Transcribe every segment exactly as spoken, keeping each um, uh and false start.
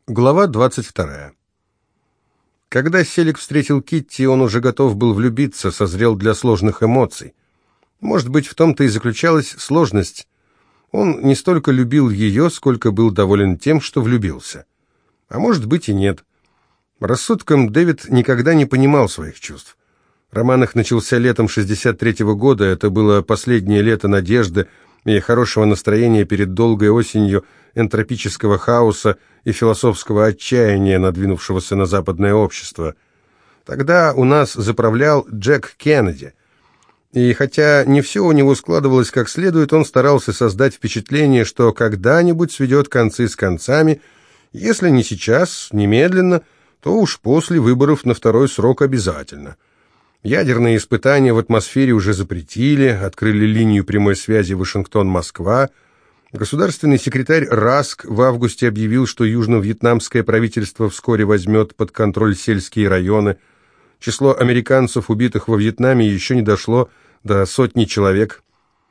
Глава двадцать вторая. Когда Селик встретил Китти, он уже готов был влюбиться, созрел для сложных эмоций. Может быть, в том-то и заключалась сложность. Он не столько любил ее, сколько был доволен тем, что влюбился. А может быть и нет. Рассудком Дэвид никогда не понимал своих чувств. Роман их начался летом шестьдесят третьего года, это было последнее лето надежды и хорошего настроения перед долгой осенью энтропического хаоса и философского отчаяния, надвинувшегося на западное общество. Тогда у нас заправлял Джек Кеннеди. И хотя не все у него складывалось как следует, он старался создать впечатление, что когда-нибудь сведет концы с концами, если не сейчас, немедленно, то уж после выборов на второй срок обязательно. Ядерные испытания в атмосфере уже запретили, открыли линию прямой связи Вашингтон-Москва. Государственный секретарь Раск в августе объявил, что южно-вьетнамское правительство вскоре возьмет под контроль сельские районы. Число американцев, убитых во Вьетнаме, еще не дошло до сотни человек.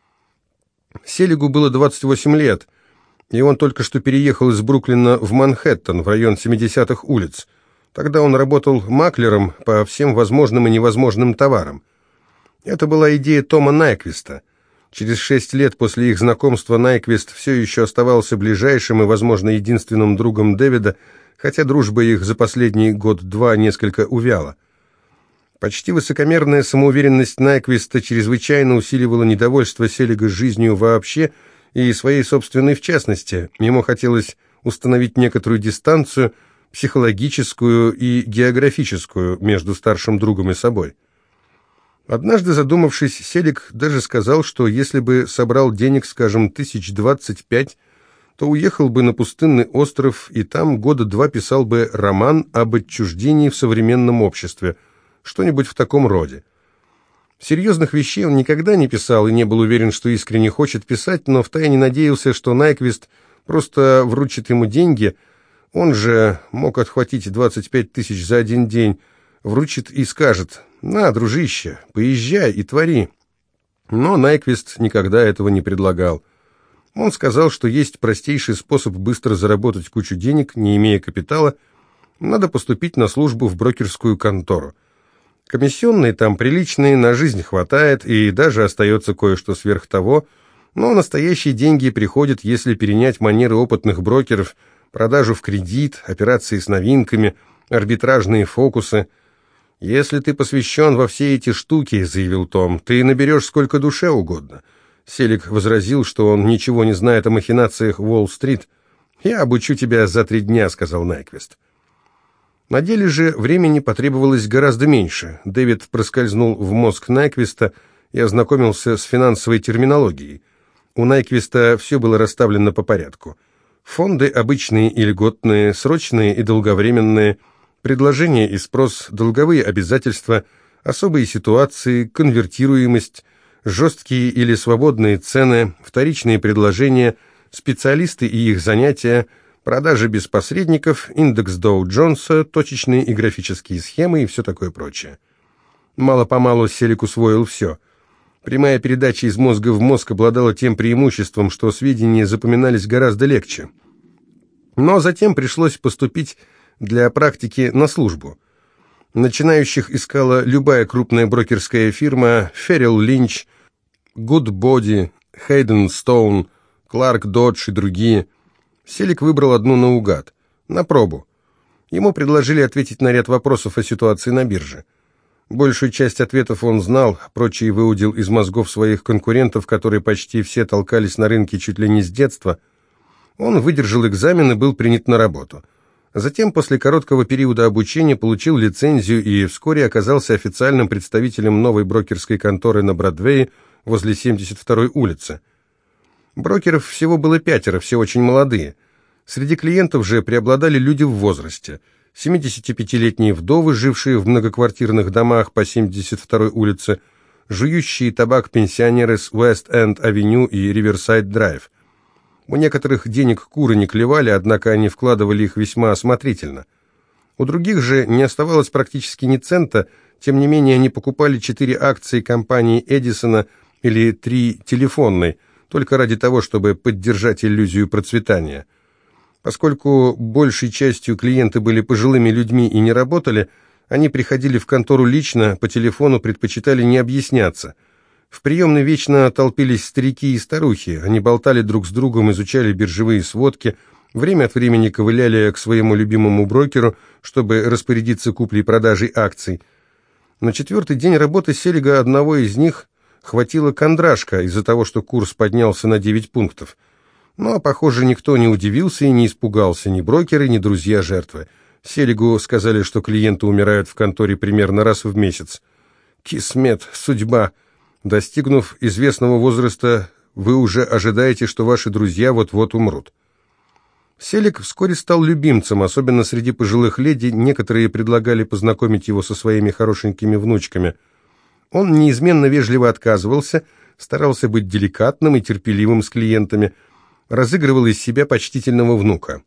Селигу было двадцать восемь лет, и он только что переехал из Бруклина в Манхэттен, в район семидесятых улиц. Тогда он работал маклером по всем возможным и невозможным товарам. Это была идея Тома Найквиста. Через шесть лет после их знакомства Найквист все еще оставался ближайшим и, возможно, единственным другом Дэвида, хотя дружба их за последний год-два несколько увяла. Почти высокомерная самоуверенность Найквиста чрезвычайно усиливала недовольство Селига жизнью вообще и своей собственной в частности. Ему хотелось установить некоторую дистанцию, психологическую и географическую, между старшим другом и собой. Однажды, задумавшись, Селик даже сказал, что если бы собрал денег, скажем, тысяч двадцать пять, то уехал бы на пустынный остров и там года два писал бы роман об отчуждении в современном обществе, что-нибудь в таком роде. Серьезных вещей он никогда не писал и не был уверен, что искренне хочет писать, но втайне надеялся, что Найквист просто вручит ему деньги. Он же мог отхватить двадцать пять тысяч за один день, вручит и скажет: «На, дружище, поезжай и твори». Но Найквист никогда этого не предлагал. Он сказал, что есть простейший способ быстро заработать кучу денег, не имея капитала. Надо поступить на службу в брокерскую контору. Комиссионные там приличные, на жизнь хватает, и даже остается кое-что сверх того, но настоящие деньги приходят, если перенять манеры опытных брокеров, продажу в кредит, операции с новинками, арбитражные фокусы. «Если ты посвящен во все эти штуки, — заявил Том, — ты наберешь сколько душе угодно». Селик возразил, что он ничего не знает о махинациях Уолл-стрит. «Я обучу тебя за три дня», — сказал Найквист. На деле же времени потребовалось гораздо меньше. Дэвид проскользнул в мозг Найквиста и ознакомился с финансовой терминологией. У Найквиста все было расставлено по порядку. Фонды обычные и льготные, срочные и долговременные, предложения и спрос, долговые обязательства, особые ситуации, конвертируемость, жесткие или свободные цены, вторичные предложения, специалисты и их занятия, продажи без посредников, индекс Доу-Джонса, точечные и графические схемы и все такое прочее. Мало-помалу Селик усвоил все. Прямая передача из мозга в мозг обладала тем преимуществом, что сведения запоминались гораздо легче. Но затем пришлось поступить для практики на службу. Начинающих искала любая крупная брокерская фирма: Феррелл Линч, Гудбоди, Хейден Стоун, Кларк Додж и другие. Селик выбрал одну наугад, на пробу. Ему предложили ответить на ряд вопросов о ситуации на бирже. Большую часть ответов он знал, прочие выудил из мозгов своих конкурентов, которые почти все толкались на рынке чуть ли не с детства. Он выдержал экзамен и был принят на работу. Затем, после короткого периода обучения, получил лицензию и вскоре оказался официальным представителем новой брокерской конторы на Бродвее возле семьдесят второй улицы. Брокеров всего было пятеро, все очень молодые. Среди клиентов же преобладали люди в возрасте. семидесятипятилетние вдовы, жившие в многоквартирных домах по семьдесят второй улице, жующие табак пенсионеры с Уэст-Энд-авеню и Риверсайд-драйв. У некоторых денег куры не клевали, однако они вкладывали их весьма осмотрительно. У других же не оставалось практически ни цента, тем не менее они покупали четыре акции компании Эдисона или три телефонной, только ради того, чтобы поддержать иллюзию процветания. Поскольку большей частью клиенты были пожилыми людьми и не работали, они приходили в контору лично, по телефону предпочитали не объясняться. В приемной вечно толпились старики и старухи, они болтали друг с другом, изучали биржевые сводки, время от времени ковыляли к своему любимому брокеру, чтобы распорядиться куплей-продажей акций. На четвертый день работы Селига одного из них хватило кондрашка из-за того, что курс поднялся на девять пунктов. Ну, а, похоже, никто не удивился и не испугался, ни брокеры, ни друзья жертвы. Селигу сказали, что клиенты умирают в конторе примерно раз в месяц. Кисмет, судьба. Достигнув известного возраста, вы уже ожидаете, что ваши друзья вот-вот умрут. Селиг вскоре стал любимцем, особенно среди пожилых леди, некоторые предлагали познакомить его со своими хорошенькими внучками. Он неизменно вежливо отказывался, старался быть деликатным и терпеливым с клиентами, разыгрывал из себя почтительного внука.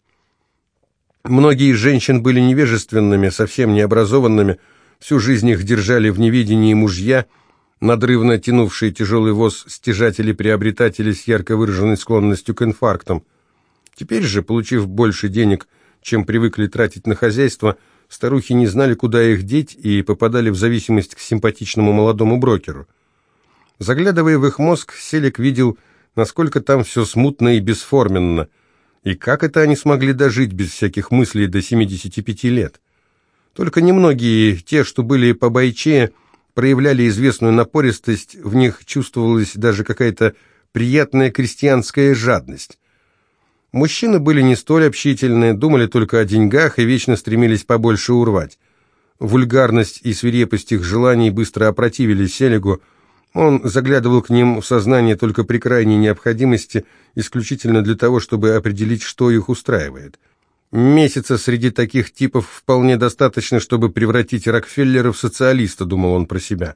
Многие из женщин были невежественными, совсем необразованными, всю жизнь их держали в неведении мужья, надрывно тянувшие тяжелый воз стяжатели-приобретатели с ярко выраженной склонностью к инфарктам. Теперь же, получив больше денег, чем привыкли тратить на хозяйство, старухи не знали, куда их деть, и попадали в зависимость к симпатичному молодому брокеру. Заглядывая в их мозг, Селик видел, насколько там все смутно и бесформенно, и как это они смогли дожить без всяких мыслей до семидесяти пяти лет. Только немногие, те, что были побойчее, проявляли известную напористость, в них чувствовалась даже какая-то приятная крестьянская жадность. Мужчины были не столь общительны, думали только о деньгах и вечно стремились побольше урвать. Вульгарность и свирепость их желаний быстро опротивили Селигу. Он заглядывал к ним в сознание только при крайней необходимости, исключительно для того, чтобы определить, что их устраивает. Месяца среди таких типов вполне достаточно, чтобы превратить Рокфеллера в социалиста, думал он про себя.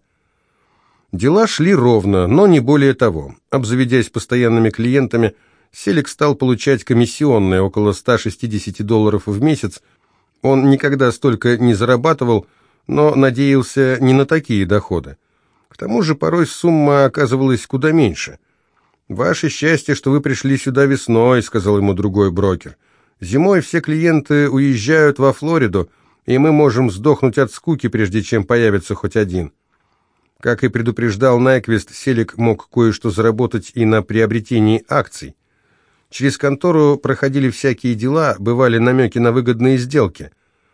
Дела шли ровно, но не более того. Обзаведясь постоянными клиентами, Селик стал получать комиссионные около ста шестидесяти долларов в месяц. Он никогда столько не зарабатывал, но надеялся не на такие доходы. К тому же порой сумма оказывалась куда меньше. «Ваше счастье, что вы пришли сюда весной», — сказал ему другой брокер. «Зимой все клиенты уезжают во Флориду, и мы можем сдохнуть от скуки, прежде чем появится хоть один». Как и предупреждал Найквист, Селик мог кое-что заработать и на приобретении акций. Через контору проходили всякие дела, бывали намеки на выгодные сделки.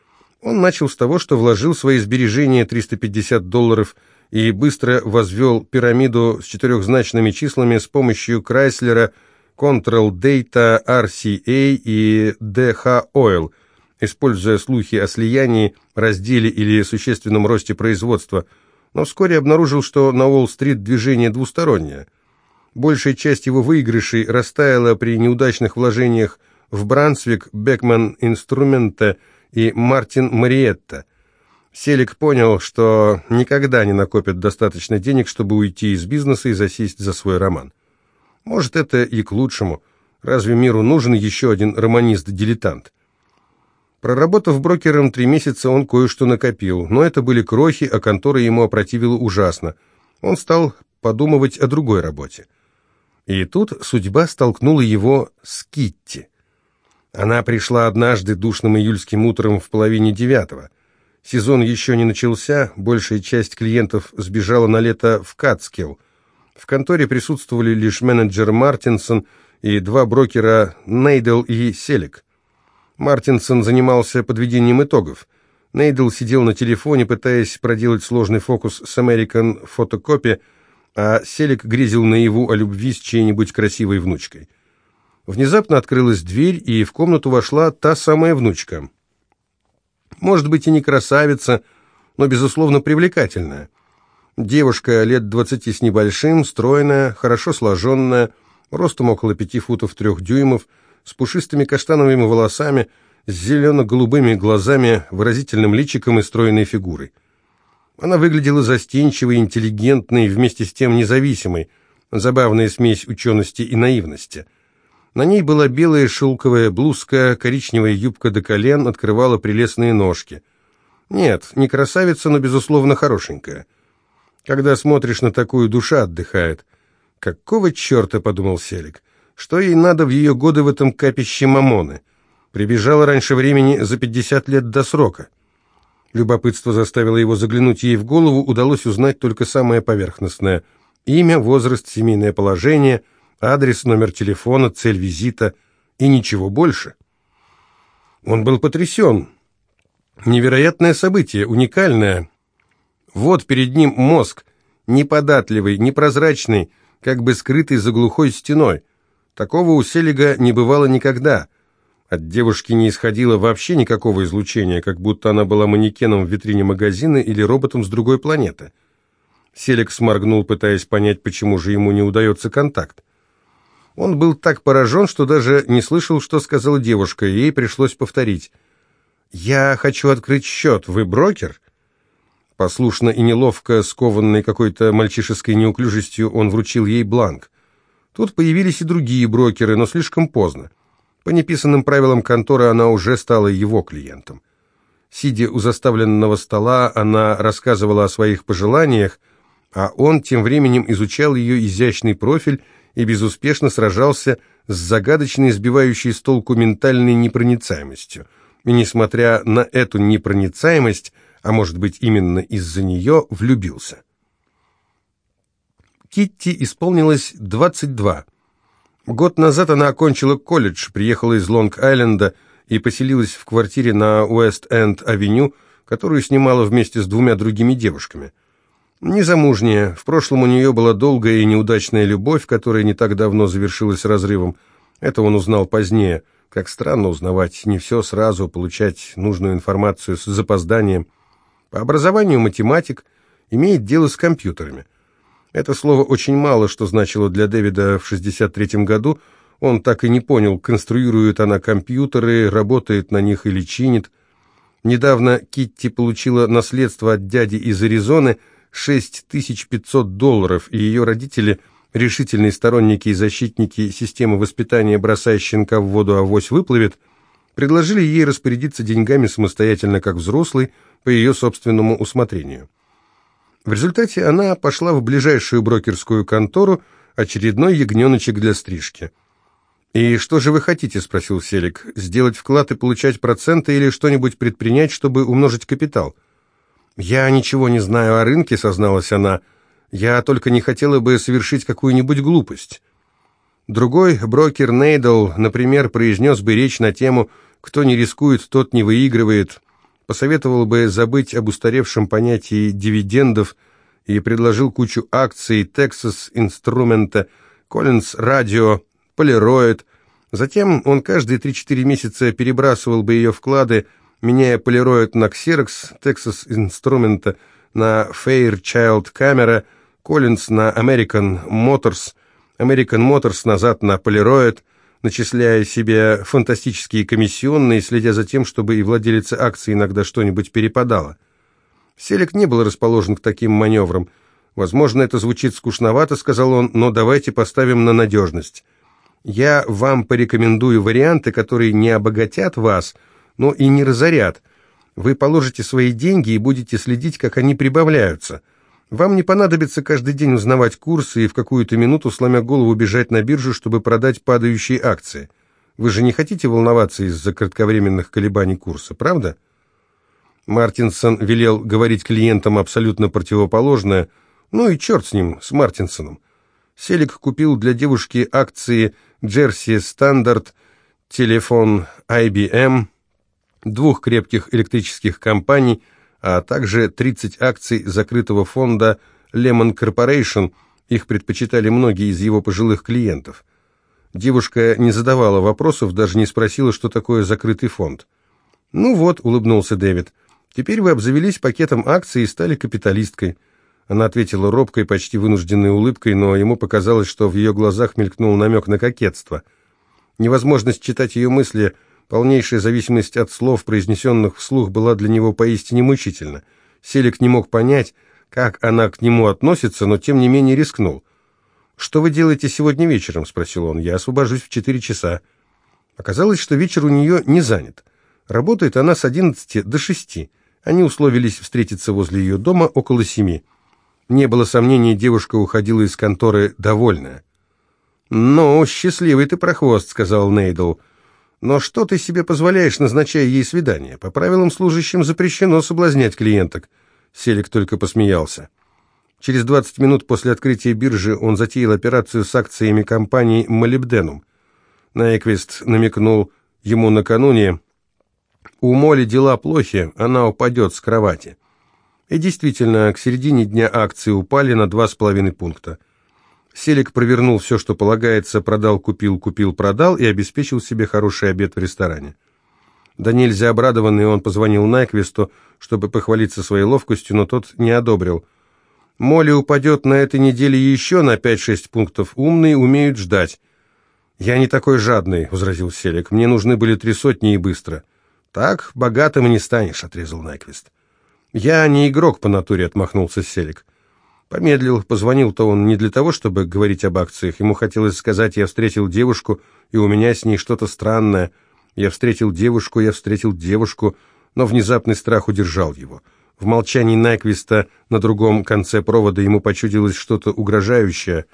Он начал с того, что вложил свои сбережения триста пятьдесят долларов и быстро возвел пирамиду с четырехзначными числами с помощью Крайслера, Control Data, ар си эй и ди эйч Oil, используя слухи о слиянии, разделе или существенном росте производства, но вскоре обнаружил, что на Уолл-стрит движение двустороннее. Большая часть его выигрышей растаяла при неудачных вложениях в Брансвик, Бекман Инструменте и Мартин Мариетта. Селик понял, что никогда не накопит достаточно денег, чтобы уйти из бизнеса и засесть за свой роман. Может, это и к лучшему. Разве миру нужен еще один романист-дилетант? Проработав брокером три месяца, он кое-что накопил, но это были крохи, а контора ему опротивила ужасно. Он стал подумывать о другой работе. И тут судьба столкнула его с Китти. Она пришла однажды душным июльским утром в половине девятого. Сезон еще не начался, большая часть клиентов сбежала на лето в Катскилл. В конторе присутствовали лишь менеджер Мартинсон и два брокера Нейдл и Селик. Мартинсон занимался подведением итогов. Нейдл сидел на телефоне, пытаясь проделать сложный фокус с American Photocopy, а Селик грезил наяву о любви с чьей-нибудь красивой внучкой. Внезапно открылась дверь, и в комнату вошла та самая внучка. Может быть, и не красавица, но, безусловно, привлекательная. Девушка лет двадцати с небольшим, стройная, хорошо сложенная, ростом около пяти футов трех дюймов, с пушистыми каштановыми волосами, с зелено-голубыми глазами, выразительным личиком и стройной фигурой. Она выглядела застенчивой, интеллигентной, вместе с тем независимой, забавная смесь учености и наивности. На ней была белая шелковая блузка, коричневая юбка до колен открывала прелестные ножки. Нет, не красавица, но, безусловно, хорошенькая. Когда смотришь на такую, душа отдыхает. «Какого черта?» — подумал Селик. «Что ей надо в ее годы в этом капище Мамоны? Прибежала раньше времени за пятьдесят лет до срока. Любопытство заставило его заглянуть ей в голову, удалось узнать только самое поверхностное. Имя, возраст, семейное положение, адрес, номер телефона, цель визита и ничего больше. Он был потрясен. Невероятное событие, уникальное. Вот перед ним мозг, неподатливый, непрозрачный, как бы скрытый за глухой стеной. Такого у Селига не бывало никогда. От девушки не исходило вообще никакого излучения, как будто она была манекеном в витрине магазина или роботом с другой планеты. Селиг сморгнул, пытаясь понять, почему же ему не удается контакт. Он был так поражен, что даже не слышал, что сказала девушка, и ей пришлось повторить. «Я хочу открыть счет. Вы брокер?» Послушно и неловко, скованный какой-то мальчишеской неуклюжестью, он вручил ей бланк. Тут появились и другие брокеры, но слишком поздно. По неписанным правилам конторы она уже стала его клиентом. Сидя у заставленного стола, она рассказывала о своих пожеланиях, а он тем временем изучал ее изящный профиль и безуспешно сражался с загадочной, сбивающей с толку ментальной непроницаемостью. И, несмотря на эту непроницаемость, а может быть именно из-за нее, влюбился. Китти исполнилось двадцать два. Год назад она окончила колледж, приехала из Лонг-Айленда и поселилась в квартире на Уэст-Энд-авеню, которую снимала вместе с двумя другими девушками. Незамужняя, в прошлом у нее была долгая и неудачная любовь, которая не так давно завершилась разрывом. Это он узнал позднее. Как странно узнавать не все сразу, получать нужную информацию с запозданием. По образованию математик, имеет дело с компьютерами. Это слово очень мало что значило для Дэвида в шестьдесят третьем году. Он так и не понял, конструирует она компьютеры, работает на них или чинит. Недавно Китти получила наследство от дяди из Аризоны шесть тысяч пятьсот долларов, и ее родители, решительные сторонники и защитники системы воспитания «бросай щенка в воду, авось выплывет», предложили ей распорядиться деньгами самостоятельно, как взрослый, по ее собственному усмотрению. В результате она пошла в ближайшую брокерскую контору, очередной ягненочек для стрижки. «И что же вы хотите?» – спросил Селик. «Сделать вклад и получать проценты или что-нибудь предпринять, чтобы умножить капитал?» «Я ничего не знаю о рынке», – созналась она. «Я только не хотела бы совершить какую-нибудь глупость». Другой брокер Нейдл, например, произнес бы речь на тему «Кто не рискует, тот не выигрывает», посоветовал бы забыть об устаревшем понятии дивидендов и предложил кучу акций Texas Instruments, Collins Radio, Polaroid. Затем он каждые три-четыре месяца перебрасывал бы ее вклады, меняя Polaroid на Xerox, Texas Instruments на Fairchild Camera, Collins на American Motors, American Motors назад на Polaroid, начисляя себе фантастические комиссионные, следя за тем, чтобы и владелице акций иногда что-нибудь перепадало. Селик не был расположен к таким маневрам. «Возможно, это звучит скучновато», — сказал он, — «но давайте поставим на надежность. Я вам порекомендую варианты, которые не обогатят вас, но и не разорят. Вы положите свои деньги и будете следить, как они прибавляются. Вам не понадобится каждый день узнавать курсы и в какую-то минуту, сломя голову, бежать на биржу, чтобы продать падающие акции. Вы же не хотите волноваться из-за кратковременных колебаний курса, правда?» Мартинсон велел говорить клиентам абсолютно противоположное. Ну и черт с ним, с Мартинсоном. Селик купил для девушки акции Джерси Стандарт, телефон ай би эм, двух крепких электрических компаний, а также тридцать акций закрытого фонда Lehman Corporation. Их предпочитали многие из его пожилых клиентов. Девушка не задавала вопросов, даже не спросила, что такое закрытый фонд. «Ну вот», — улыбнулся Дэвид, — «теперь вы обзавелись пакетом акций и стали капиталисткой». Она ответила робкой, почти вынужденной улыбкой, но ему показалось, что в ее глазах мелькнул намек на кокетство. Невозможность читать ее мысли, полнейшая зависимость от слов, произнесенных вслух, была для него поистине мучительна. Селик не мог понять, как она к нему относится, но тем не менее рискнул. «Что вы делаете сегодня вечером?» — спросил он. «Я освобожусь в четыре часа». Оказалось, что вечер у нее не занят. Работает она с одиннадцати до шести. Они условились встретиться возле ее дома около семи. Не было сомнений, девушка уходила из конторы довольная. «Ну, счастливый ты прохвост», — сказал Нейдл. Но что ты себе позволяешь, назначая ей свидание? По правилам служащим запрещено соблазнять клиенток. Селик только посмеялся. Через двадцать минут после открытия биржи он затеял операцию с акциями компании «Молибденум». Найквист намекнул ему накануне: у Молли дела плохи, она упадет с кровати. И действительно, к середине дня акции упали на два с половиной пункта. Селик провернул все, что полагается, продал, купил, купил, продал и обеспечил себе хороший обед в ресторане. Да нельзя обрадованный, он позвонил Найквисту, чтобы похвалиться своей ловкостью, но тот не одобрил. «Молли упадет на этой неделе еще на пять-шесть пунктов. Умные умеют ждать». «Я не такой жадный», — возразил Селик. «Мне нужны были три сотни и быстро». «Так богатым и не станешь», — отрезал Найквист. «Я не игрок по натуре», — отмахнулся Селик. Помедлил, позвонил-то он не для того, чтобы говорить об акциях. Ему хотелось сказать: «Я встретил девушку, и у меня с ней что-то странное. Я встретил девушку, я встретил девушку», но внезапный страх удержал его. В молчании Найквиста на другом конце провода ему почудилось что-то угрожающее.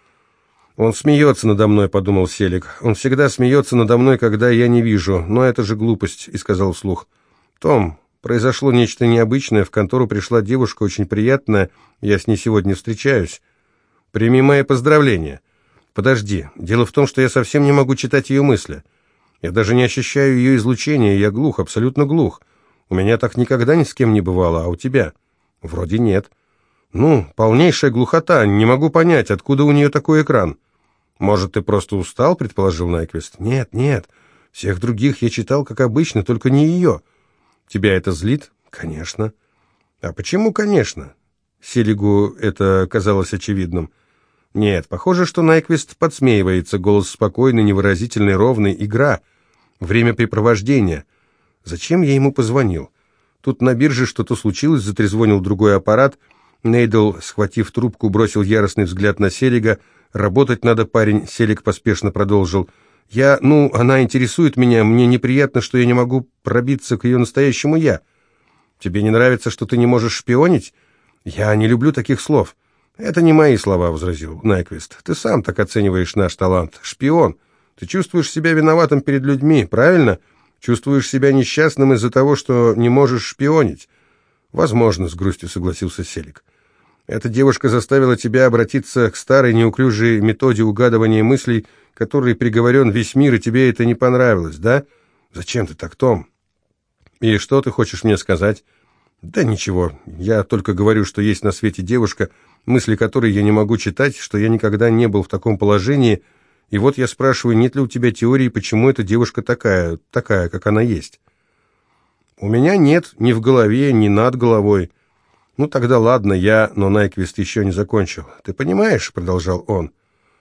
«Он смеется надо мной», — подумал Селик. «Он всегда смеется надо мной, когда я не вижу. Но это же глупость», — и сказал вслух: «Том, произошло нечто необычное. В контору пришла девушка, очень приятная. Я с ней сегодня встречаюсь. Прими мои поздравления». «Подожди. Дело в том, что я совсем не могу читать ее мысли. Я даже не ощущаю ее излучения. Я глух, абсолютно глух. У меня так никогда ни с кем не бывало, а у тебя?» «Вроде нет». «Ну, полнейшая глухота. Не могу понять, откуда у нее такой экран». «Может, ты просто устал?» — предположил Найквист. «Нет, нет. Всех других я читал, как обычно, только не ее». «Тебя это злит?» «Конечно». «А почему «конечно»?» Селигу это казалось очевидным. «Нет, похоже, что Найквист подсмеивается. Голос спокойный, невыразительный, ровный. Игра. Времяпрепровождение. Зачем я ему позвонил? Тут на бирже что-то случилось, затрезвонил другой аппарат. Нейдл, схватив трубку, бросил яростный взгляд на Селига. «Работать надо, парень», — Селик поспешно продолжил. «Я, ну, она интересует меня, мне неприятно, что я не могу пробиться к ее настоящему «я». Тебе не нравится, что ты не можешь шпионить? Я не люблю таких слов». «Это не мои слова», — возразил Найквист. «Ты сам так оцениваешь наш талант. Шпион. Ты чувствуешь себя виноватым перед людьми, правильно? Чувствуешь себя несчастным из-за того, что не можешь шпионить». «Возможно», — с грустью согласился Селик. «Эта девушка заставила тебя обратиться к старой неуклюжей методе угадывания мыслей, которой приговорен весь мир, и тебе это не понравилось, да? Зачем ты так, Том?» «И что ты хочешь мне сказать?» «Да ничего. Я только говорю, что есть на свете девушка, мысли которой я не могу читать, что я никогда не был в таком положении, и вот я спрашиваю, нет ли у тебя теории, почему эта девушка такая, такая, как она есть?» «У меня нет ни в голове, ни над головой». «Ну тогда ладно, я...» Но Найквист еще не закончил. «Ты понимаешь?» — продолжал он.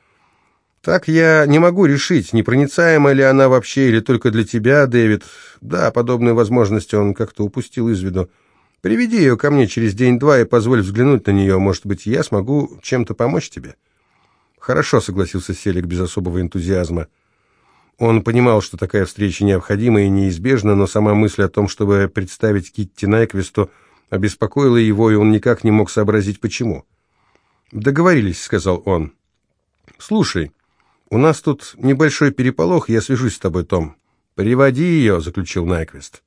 «Так я не могу решить, непроницаема ли она вообще, или только для тебя, Дэвид. Да, подобные возможности он как-то упустил из виду. Приведи ее ко мне через день-два и позволь взглянуть на нее. Может быть, я смогу чем-то помочь тебе?» «Хорошо», — согласился Селик без особого энтузиазма. Он понимал, что такая встреча необходима и неизбежна, но сама мысль о том, чтобы представить Китти Найквисту, обеспокоила его, и он никак не мог сообразить, почему. «Договорились», — сказал он. «Слушай, у нас тут небольшой переполох, я свяжусь с тобой, Том». «Приводи ее», — заключил Найквист.